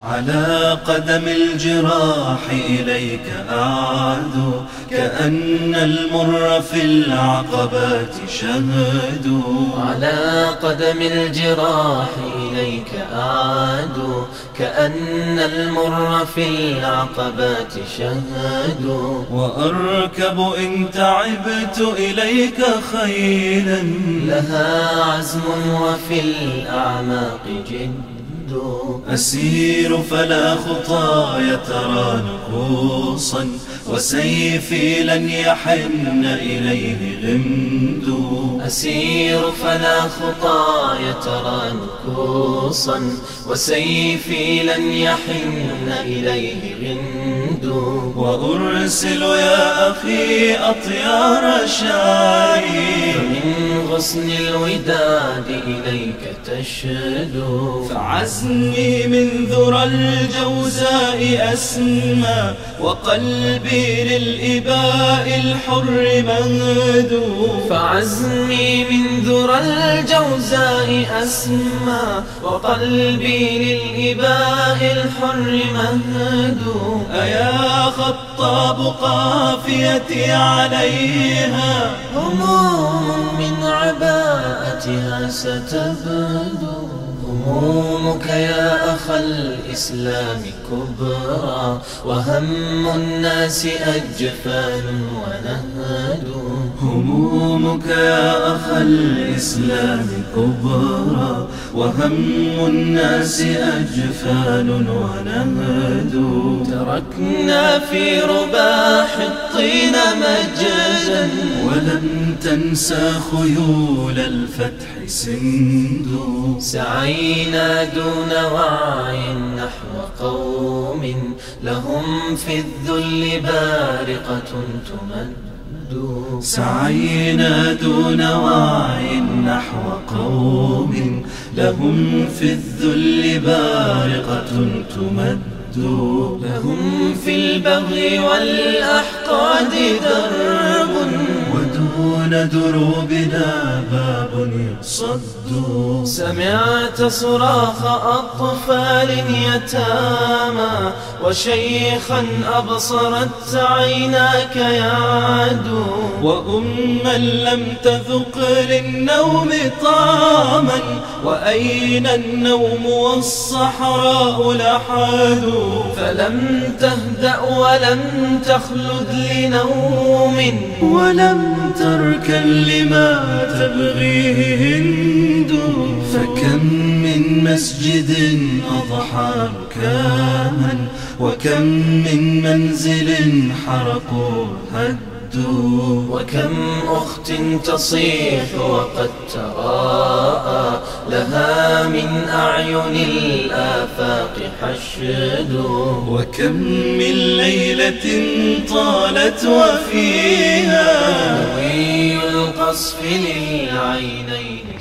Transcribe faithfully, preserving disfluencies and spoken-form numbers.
على قدم الجراح إليك أعد، كأن المر في العقبات شهد. على قدم الجراح إليك أعد، كأن المر في العقبات شهد. وأركب إن تعبت إليك خيلا، لها عزم وفي الأعماق جد. أسير فلا خطاي ترى نكوصا، وسيفي لن يحن إليه غمد. أسير فلا خطاي ترى نكوصا، وسيفي لن يحن إليه غمد. وأرسل يا أخي أطيار شعري، فمن غصن الوداد إليك تشدو. فعزمي من ذرى الجوزاء أسمى، وقلبي للإباء الحر مهدو. فعزمي من ذرى الجوزاء أسمى، وقلبي للإباء الحر مهدو. أيا خطاب قافيتي عليها، هموم من عباءتها ستبدو. همومك يا أخا الإسلام كبرى، وهم الناس أجفان ونهد. همومك يا أخا الإسلام كبرى، وهم الناس أجفان ونهد. تركنا في رباح الطين مجدا، ولم تنسى خيول الفتح سندو. سعينا دون وعي نحو قوم، لهم في الذل بارقة تمد. سعينا دون وعي نحو قوم، لهم في الذل بارقة تمد. لهم في البغي والأحقاد درب، ودون دروبنا باب يصد. سمعت صراخ أطفال يتامى، وشيخا أبصرت عيناك يعدو. وأما لم تذق للنوم طعما، وأين النوم والصحراء لحد. فلم تهدأ ولم تخلد لنوم، ولم تركن لما تبغيه هند. فكم من مسجد أضحى ركاما، وكم من منزل حرقوا هدوا. وكم أخت تصيح وقد تراءى، لها من أعين الآفاق حشد. وكم من ليلة طالت وفيها نوي القصف للعينين